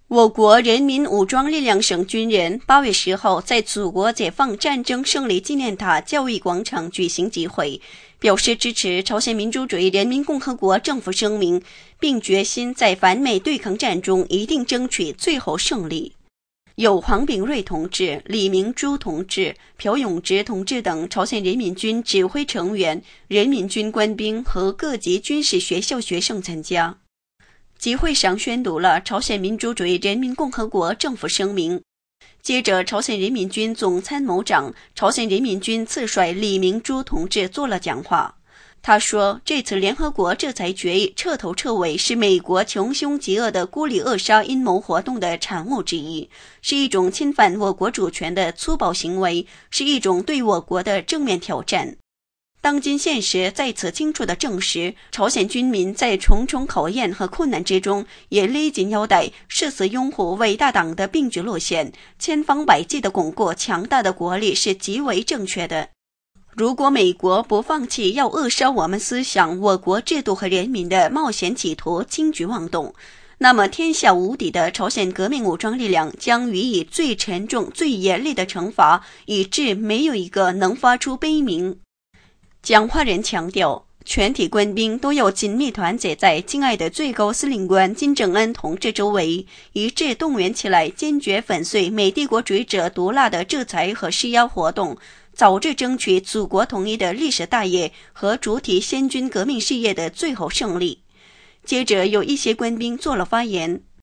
我国人民武装力量省军人8月10号在祖国解放战争胜利纪念塔教育广场举行集会，表示支持朝鲜民主主义人民共和国政府声明，并决心在反美对抗战中一定争取最后胜利。有黄炳瑞同志、李明珠同志、朴永植同志等朝鲜人民军指挥成员、人民军官兵和各级军事学校学生参加。集会上宣读了朝鲜民主主义人民共和国政府声明。接着，朝鲜人民军总参谋长、朝鲜人民军次帅李明珠同志做了讲话。他说，这次联合国制裁决议彻头彻尾是美国穷凶极恶的孤立扼杀阴谋活动的产物之一，是一种侵犯我国主权的粗暴行为，是一种对我国的正面挑战。当今现实再次清楚地证实，朝鲜军民在重重考验和困难之中，也勒紧腰带，誓死拥护伟大党的并举路线，千方百计地巩固强大的国力是极为正确的。如果美国不放弃要扼杀我们思想、我国制度和人民的冒险企图，轻举妄动，那么天下无敌的朝鲜革命武装力量将予以最沉重、最严厉的惩罚，以致没有一个能发出悲鸣。讲话人强调，全体官兵都要紧密团结在敬爱的最高司令官金正恩同志周围，一致动员起来，坚决粉碎美帝国主义者毒辣的制裁和施压活动，早日争取祖国统一的历史大业和主体先军革命事业的最后胜利。接着有一些官兵做了发言，